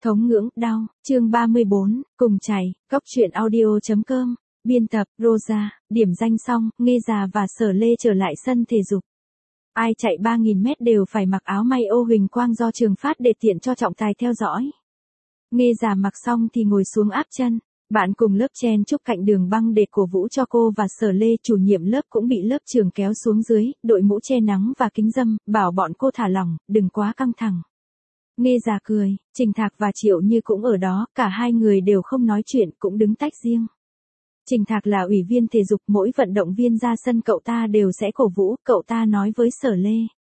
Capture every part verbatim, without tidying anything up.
Thống ngưỡng, đau, chương ba mươi bốn, cùng chảy, góc truyện audio.com, biên tập, Rosa, điểm danh xong, Nghê Già và Sở Lê trở lại sân thể dục. Ai chạy ba nghìn mét đều phải mặc áo may ô huỳnh quang do trường phát để tiện cho trọng tài theo dõi. Nghê Già mặc xong thì ngồi xuống áp chân, bạn cùng lớp chen chúc cạnh đường băng để cổ vũ cho cô và Sở Lê. Chủ nhiệm lớp cũng bị lớp trưởng kéo xuống dưới, đội mũ che nắng và kính râm, bảo bọn cô thả lỏng, đừng quá căng thẳng. Nghê Già cười, Trình Thạc và Triệu Như cũng ở đó, cả hai người đều không nói chuyện, cũng đứng tách riêng. Trình Thạc là ủy viên thể dục, mỗi vận động viên ra sân cậu ta đều sẽ cổ vũ, cậu ta nói với Sở Lê.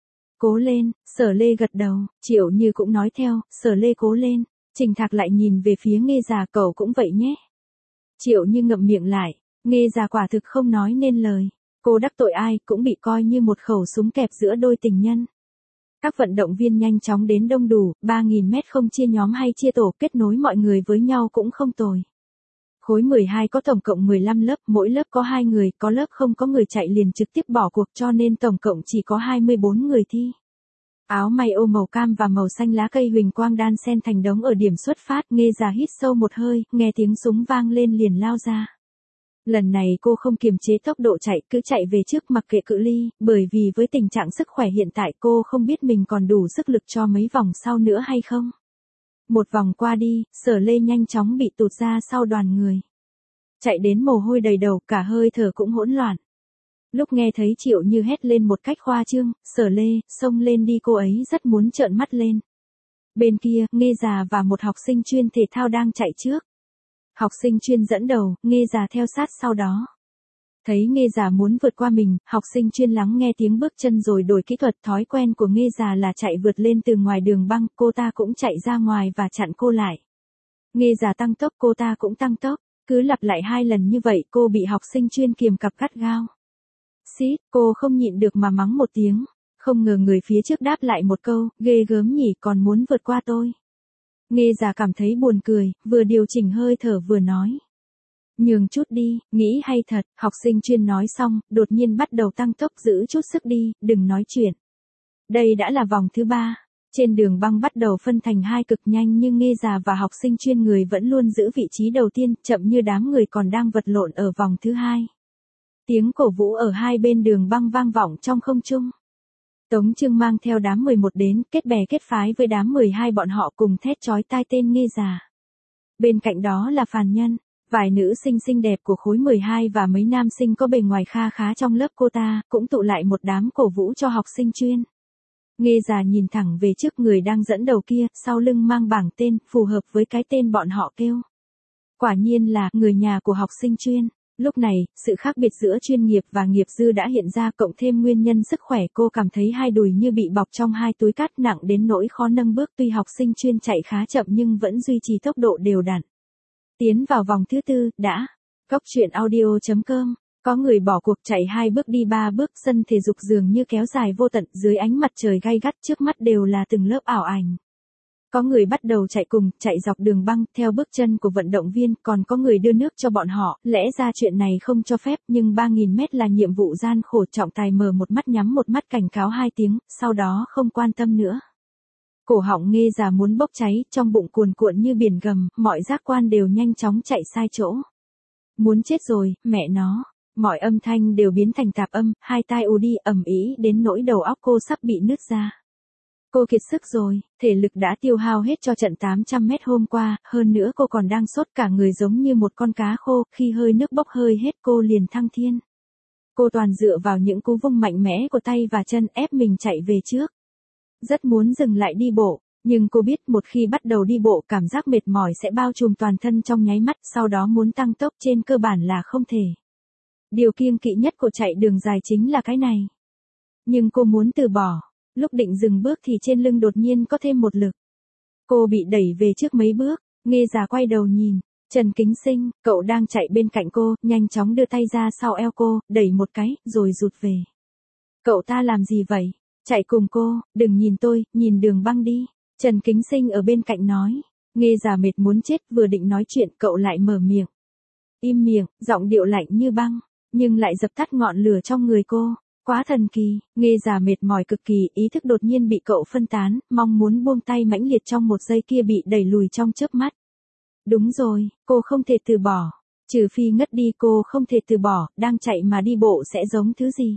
Cố lên, Sở Lê gật đầu, Triệu Như cũng nói theo, Sở Lê cố lên. Trình Thạc lại nhìn về phía Nghê Già, cậu cũng vậy nhé. Triệu Như ngậm miệng lại, Nghê Già quả thực không nói nên lời. Cô đắc tội ai cũng bị coi như một khẩu súng kẹp giữa đôi tình nhân. Các vận động viên nhanh chóng đến đông đủ, ba nghìn mét không chia nhóm hay chia tổ, kết nối mọi người với nhau cũng không tồi. Khối mười hai có tổng cộng mười lăm lớp, mỗi lớp có hai người, có lớp không có người chạy liền trực tiếp bỏ cuộc cho nên tổng cộng chỉ có hai mươi bốn người thi. Áo may ô màu cam và màu xanh lá cây huỳnh quang đan xen thành đống ở điểm xuất phát. Nghê Già hít sâu một hơi, nghe tiếng súng vang lên liền lao ra. Lần này cô không kiềm chế tốc độ chạy, cứ chạy về trước mặc kệ cự ly, bởi vì với tình trạng sức khỏe hiện tại cô không biết mình còn đủ sức lực cho mấy vòng sau nữa hay không. Một vòng qua đi, Sở Lê nhanh chóng bị tụt ra sau đoàn người. Chạy đến mồ hôi đầy đầu, cả hơi thở cũng hỗn loạn. Lúc nghe thấy Triệu Như hét lên một cách khoa trương, Sở Lê, xông lên đi, cô ấy rất muốn trợn mắt lên. Bên kia, Nghê Già và một học sinh chuyên thể thao đang chạy trước. Học sinh chuyên dẫn đầu, Nghê Già theo sát sau đó. Thấy Nghê Già muốn vượt qua mình, học sinh chuyên lắng nghe tiếng bước chân rồi đổi kỹ thuật. Thói quen của Nghê Già là chạy vượt lên từ ngoài đường băng, cô ta cũng chạy ra ngoài và chặn cô lại. Nghê Già tăng tốc, cô ta cũng tăng tốc, cứ lặp lại hai lần như vậy cô bị học sinh chuyên kiềm cặp gắt gao. Xít, cô không nhịn được mà mắng một tiếng, không ngờ người phía trước đáp lại một câu, ghê gớm nhỉ, còn muốn vượt qua tôi. Nghê Già cảm thấy buồn cười, vừa điều chỉnh hơi thở vừa nói. Nhường chút đi, nghĩ hay thật, học sinh chuyên nói xong, đột nhiên bắt đầu tăng tốc, giữ chút sức đi, đừng nói chuyện. Đây đã là vòng thứ ba, trên đường băng bắt đầu phân thành hai cực nhanh nhưng Nghê Già và học sinh chuyên người vẫn luôn giữ vị trí đầu tiên, chậm như đám người còn đang vật lộn ở vòng thứ hai. Tiếng cổ vũ ở hai bên đường băng vang vọng trong không trung. Tống Trương mang theo đám mười một đến, kết bè kết phái với đám mười hai, bọn họ cùng thét chói tai tên Nghê Già. Bên cạnh đó là Phàn Nhân, vài nữ sinh xinh đẹp của khối mười hai và mấy nam sinh có bề ngoài kha khá trong lớp cô ta, cũng tụ lại một đám cổ vũ cho học sinh chuyên. Nghê Già nhìn thẳng về trước người đang dẫn đầu kia, sau lưng mang bảng tên, phù hợp với cái tên bọn họ kêu. Quả nhiên là người nhà của học sinh chuyên. Lúc này, sự khác biệt giữa chuyên nghiệp và nghiệp dư đã hiện ra, cộng thêm nguyên nhân sức khỏe, cô cảm thấy hai đùi như bị bọc trong hai túi cát nặng đến nỗi khó nâng bước. Tuy học sinh chuyên chạy khá chậm nhưng vẫn duy trì tốc độ đều đặn. Tiến vào vòng thứ tư, đã. Góc truyện audio.com, có người bỏ cuộc chạy hai bước đi ba bước, sân thể dục dường như kéo dài vô tận, dưới ánh mặt trời gay gắt trước mắt đều là từng lớp ảo ảnh. Có người bắt đầu chạy cùng, chạy dọc đường băng, theo bước chân của vận động viên, còn có người đưa nước cho bọn họ, lẽ ra chuyện này không cho phép, nhưng ba nghìn mét là nhiệm vụ gian khổ. Trọng tài mở một mắt nhắm một mắt cảnh cáo hai tiếng, sau đó không quan tâm nữa. Cổ họng Nghê Già muốn bốc cháy, trong bụng cuồn cuộn như biển gầm, mọi giác quan đều nhanh chóng chạy sai chỗ. Muốn chết rồi, mẹ nó. Mọi âm thanh đều biến thành tạp âm, hai tai ù đi, ầm ĩ đến nỗi đầu óc cô sắp bị nứt ra. Cô kiệt sức rồi, thể lực đã tiêu hao hết cho trận tám trăm mét hôm qua, hơn nữa cô còn đang sốt, cả người giống như một con cá khô, khi hơi nước bốc hơi hết cô liền thăng thiên. Cô toàn dựa vào những cú vung mạnh mẽ của tay và chân ép mình chạy về trước. Rất muốn dừng lại đi bộ, nhưng cô biết một khi bắt đầu đi bộ cảm giác mệt mỏi sẽ bao trùm toàn thân trong nháy mắt, sau đó muốn tăng tốc trên cơ bản là không thể. Điều kiêng kỵ nhất của chạy đường dài chính là cái này. Nhưng cô muốn từ bỏ. Lúc định dừng bước thì trên lưng đột nhiên có thêm một lực. Cô bị đẩy về trước mấy bước, Nghê Già quay đầu nhìn, Trần Kính Sinh, cậu đang chạy bên cạnh cô, nhanh chóng đưa tay ra sau eo cô, đẩy một cái, rồi rụt về. Cậu ta làm gì vậy? Chạy cùng cô, đừng nhìn tôi, nhìn đường băng đi. Trần Kính Sinh ở bên cạnh nói. Nghê Già mệt muốn chết, vừa định nói chuyện, cậu lại mở miệng. Im miệng, giọng điệu lạnh như băng, nhưng lại dập tắt ngọn lửa trong người cô. Quá thần kỳ, nghe già mệt mỏi cực kỳ, ý thức đột nhiên bị cậu phân tán, mong muốn buông tay mãnh liệt trong một giây kia bị đẩy lùi trong chớp mắt. Đúng rồi, cô không thể từ bỏ. Trừ phi ngất đi cô không thể từ bỏ, đang chạy mà đi bộ sẽ giống thứ gì?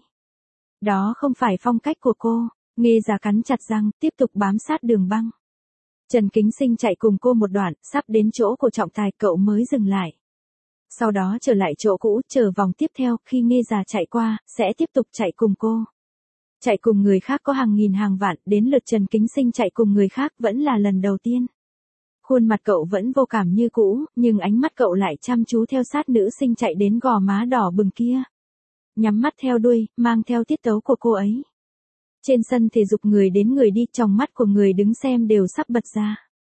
Đó không phải phong cách của cô. Nghe già cắn chặt răng, tiếp tục bám sát đường băng. Trần Kính Sinh chạy cùng cô một đoạn, sắp đến chỗ của trọng tài cậu mới dừng lại. Sau đó trở lại chỗ cũ, chờ vòng tiếp theo, khi nghe già chạy qua, sẽ tiếp tục chạy cùng cô. Chạy cùng người khác có hàng nghìn hàng vạn, đến lượt Trần Kính Sinh chạy cùng người khác vẫn là lần đầu tiên. Khuôn mặt cậu vẫn vô cảm như cũ, nhưng ánh mắt cậu lại chăm chú theo sát nữ sinh chạy đến gò má đỏ bừng kia. Nhắm mắt theo đuôi, mang theo tiết tấu của cô ấy. Trên sân thể dục người đến người đi, trong mắt của người đứng xem đều sắp bật ra.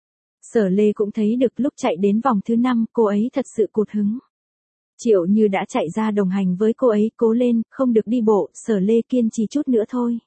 Sở Lê cũng thấy được lúc chạy đến vòng thứ năm, cô ấy thật sự cụt hứng. Triệu Như đã chạy ra đồng hành với cô ấy, cố lên, không được đi bộ, Sở Lê kiên trì chút nữa thôi.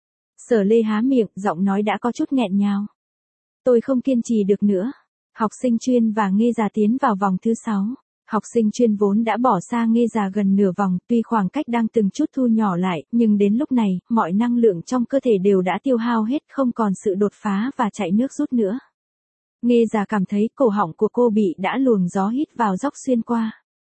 Sở Lê há miệng, giọng nói đã có chút nghẹn ngào. Tôi không kiên trì được nữa. Học sinh chuyên và Nghe già tiến vào vòng thứ sáu. Học sinh chuyên vốn đã bỏ xa Nghe già gần nửa vòng, tuy khoảng cách đang từng chút thu nhỏ lại, nhưng đến lúc này, mọi năng lượng trong cơ thể đều đã tiêu hao hết, không còn sự đột phá và chạy nước rút nữa. Nghe già cảm thấy cổ họng của cô bị đã luồng gió hít vào dốc xuyên qua.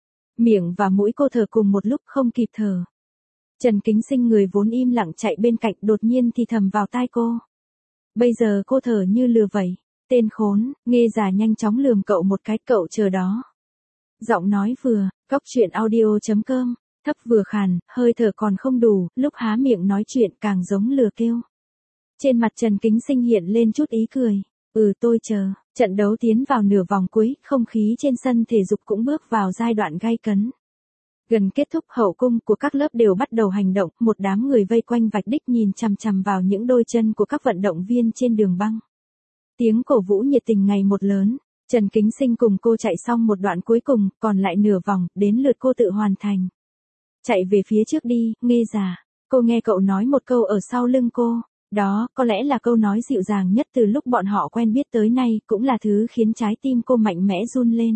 Miệng và mũi cô thở cùng một lúc không kịp thở. Trần Kính Sinh người vốn im lặng chạy bên cạnh đột nhiên thì thầm vào tai cô. Bây giờ cô thở như lừa vậy. Tên khốn, Nghe già nhanh chóng lườm cậu một cái, cậu chờ đó. Giọng nói vừa, góc chuyện audio chấm com, thấp vừa khàn, hơi thở còn không đủ, lúc há miệng nói chuyện càng giống lừa kêu. Trên mặt Trần Kính Sinh hiện lên chút ý cười. Ừ tôi chờ, trận đấu tiến vào nửa vòng cuối, không khí trên sân thể dục cũng bước vào giai đoạn gay cấn. Gần kết thúc hậu cung của các lớp đều bắt đầu hành động, một đám người vây quanh vạch đích nhìn chằm chằm vào những đôi chân của các vận động viên trên đường băng. Tiếng cổ vũ nhiệt tình ngày một lớn, Trần Kính Sinh cùng cô chạy xong một đoạn cuối cùng, còn lại nửa vòng, đến lượt cô tự hoàn thành. Chạy về phía trước đi, Nghe già. Cô nghe cậu nói một câu ở sau lưng cô. Đó, có lẽ là câu nói dịu dàng nhất từ lúc bọn họ quen biết tới nay, cũng là thứ khiến trái tim cô mạnh mẽ run lên.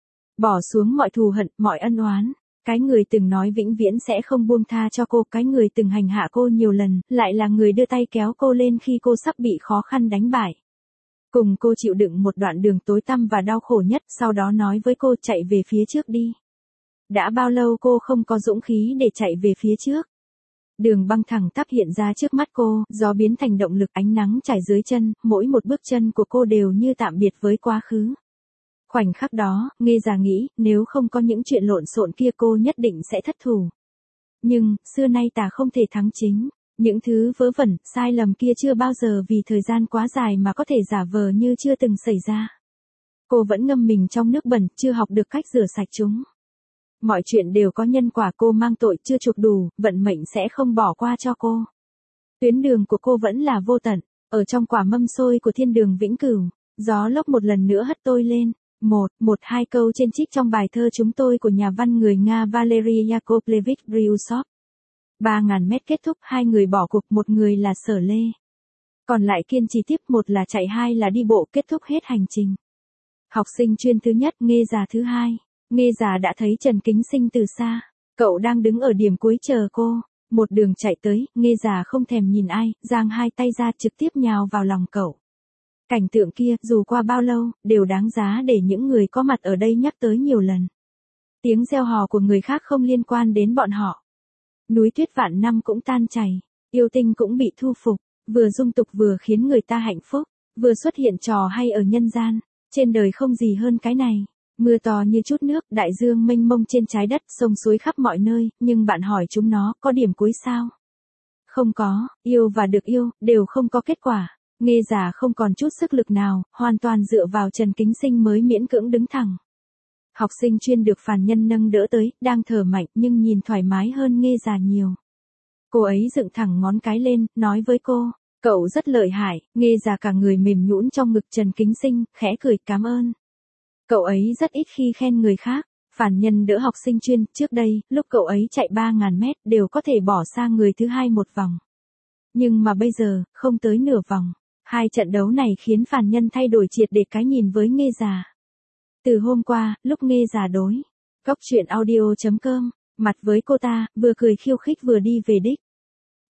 Bỏ xuống mọi thù hận, mọi ân oán. Cái người từng nói vĩnh viễn sẽ không buông tha cho cô, cái người từng hành hạ cô nhiều lần, lại là người đưa tay kéo cô lên khi cô sắp bị khó khăn đánh bại. Cùng cô chịu đựng một đoạn đường tối tăm và đau khổ nhất, sau đó nói với cô chạy về phía trước đi. Đã bao lâu cô không có dũng khí để chạy về phía trước? Đường băng thẳng tắp hiện ra trước mắt cô, gió biến thành động lực, ánh nắng trải dưới chân, mỗi một bước chân của cô đều như tạm biệt với quá khứ. Khoảnh khắc đó, Nghe già nghĩ, nếu không có những chuyện lộn xộn kia cô nhất định sẽ thất thủ. Nhưng, xưa nay ta không thể thắng chính. Những thứ vớ vẩn, sai lầm kia chưa bao giờ vì thời gian quá dài mà có thể giả vờ như chưa từng xảy ra. Cô vẫn ngâm mình trong nước bẩn, chưa học được cách rửa sạch chúng. Mọi chuyện đều có nhân quả, cô mang tội chưa chuộc đủ, vận mệnh sẽ không bỏ qua cho cô. Tuyến đường của cô vẫn là vô tận, ở trong quả mâm xôi của thiên đường vĩnh cửu, gió lốc một lần nữa hất tôi lên. Một, một hai câu trên trích trong bài thơ Chúng tôi của nhà văn người Nga Valery Yakovlevich Brusov. ba nghìn mét kết thúc, hai người bỏ cuộc, một người là Sở Lê. Còn lại kiên trì tiếp, một là chạy, hai là đi bộ, kết thúc hết hành trình. Học sinh chuyên thứ nhất, Nghe già thứ hai. Nghe già đã thấy Trần Kính Sinh từ xa. Cậu đang đứng ở điểm cuối chờ cô. Một đường chạy tới, Nghe già không thèm nhìn ai, giang hai tay ra trực tiếp nhào vào lòng cậu. Cảnh tượng kia, dù qua bao lâu, đều đáng giá để những người có mặt ở đây nhắc tới nhiều lần. Tiếng reo hò của người khác không liên quan đến bọn họ. Núi tuyết vạn năm cũng tan chảy, yêu tinh cũng bị thu phục, vừa dung tục vừa khiến người ta hạnh phúc, vừa xuất hiện trò hay ở nhân gian, trên đời không gì hơn cái này. Mưa to như chút nước, đại dương mênh mông trên trái đất, sông suối khắp mọi nơi, nhưng bạn hỏi chúng nó, có điểm cuối sao? Không có, yêu và được yêu, đều không có kết quả. Nghe già không còn chút sức lực nào, hoàn toàn dựa vào Trần Kính Sinh mới miễn cưỡng đứng thẳng. Học sinh chuyên được phàn nhân nâng đỡ tới, đang thở mạnh nhưng nhìn thoải mái hơn Nghe già nhiều. Cô ấy dựng thẳng ngón cái lên, nói với cô, cậu rất lợi hại. Nghe già cả người mềm nhũn trong ngực Trần Kính Sinh, khẽ cười cảm ơn. Cậu ấy rất ít khi khen người khác. Phàn nhân đỡ học sinh chuyên, trước đây, lúc cậu ấy chạy ba nghìn mét đều có thể bỏ xa người thứ hai một vòng. Nhưng mà bây giờ, không tới nửa vòng. Hai trận đấu này khiến phàn nhân thay đổi triệt để cái nhìn với Nghe già. Từ hôm qua, lúc Nghe già đối, góc chuyện audio chấm com, mặt với cô ta, vừa cười khiêu khích vừa đi về đích.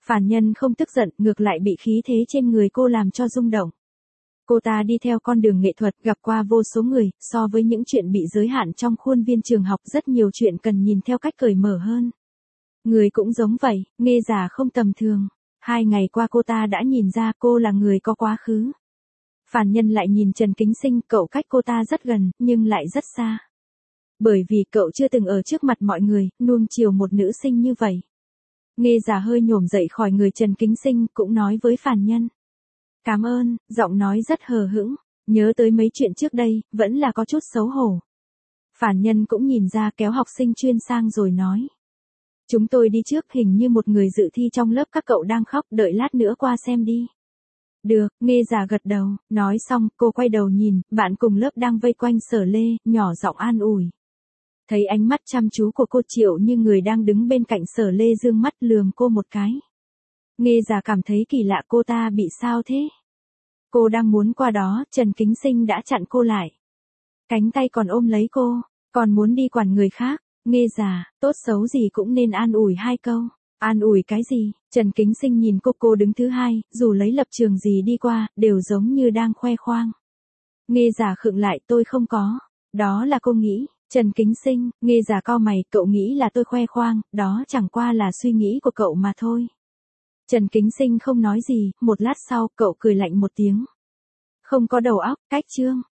Phản Nhân không tức giận, ngược lại bị khí thế trên người cô làm cho rung động. Cô ta đi theo con đường nghệ thuật, gặp qua vô số người, so với những chuyện bị giới hạn trong khuôn viên trường học, rất nhiều chuyện cần nhìn theo cách cởi mở hơn. Người cũng giống vậy, Nghê Giả không tầm thường. Hai ngày qua cô ta đã nhìn ra cô là người có quá khứ. Phản Nhân lại nhìn Trần Kính Sinh, cậu cách cô ta rất gần, nhưng lại rất xa. Bởi vì cậu chưa từng ở trước mặt mọi người, nuông chiều một nữ sinh như vậy. Nghê Giả hơi nhổm dậy khỏi người Trần Kính Sinh, cũng nói với Phản Nhân. Cảm ơn, giọng nói rất hờ hững, nhớ tới mấy chuyện trước đây, vẫn là có chút xấu hổ. Phản Nhân cũng nhìn ra, kéo học sinh chuyên sang rồi nói. Chúng tôi đi trước, hình như một người dự thi trong lớp các cậu đang khóc, đợi lát nữa qua xem đi. Được, Nghê Giả gật đầu, nói xong, cô quay đầu nhìn, bạn cùng lớp đang vây quanh Sở Lê, nhỏ giọng an ủi. Thấy ánh mắt chăm chú của cô, Triệu Như người đang đứng bên cạnh Sở Lê dương mắt lườm cô một cái. Nghê Giả cảm thấy kỳ lạ, cô ta bị sao thế? Cô đang muốn qua đó, Trần Kính Sinh đã chặn cô lại. Cánh tay còn ôm lấy cô, còn muốn đi quản người khác. Nghê Giả, tốt xấu gì cũng nên an ủi hai câu. An ủi cái gì? Trần Kính Sinh nhìn cô, cô đứng thứ hai, dù lấy lập trường gì đi qua, đều giống như đang khoe khoang. Nghê Giả khựng lại, tôi không có. Đó là cô nghĩ. Trần Kính Sinh, Nghê Giả cau mày, cậu nghĩ là tôi khoe khoang, đó chẳng qua là suy nghĩ của cậu mà thôi. Trần Kính Sinh không nói gì, một lát sau, cậu cười lạnh một tiếng. Không có đầu óc, cách chương.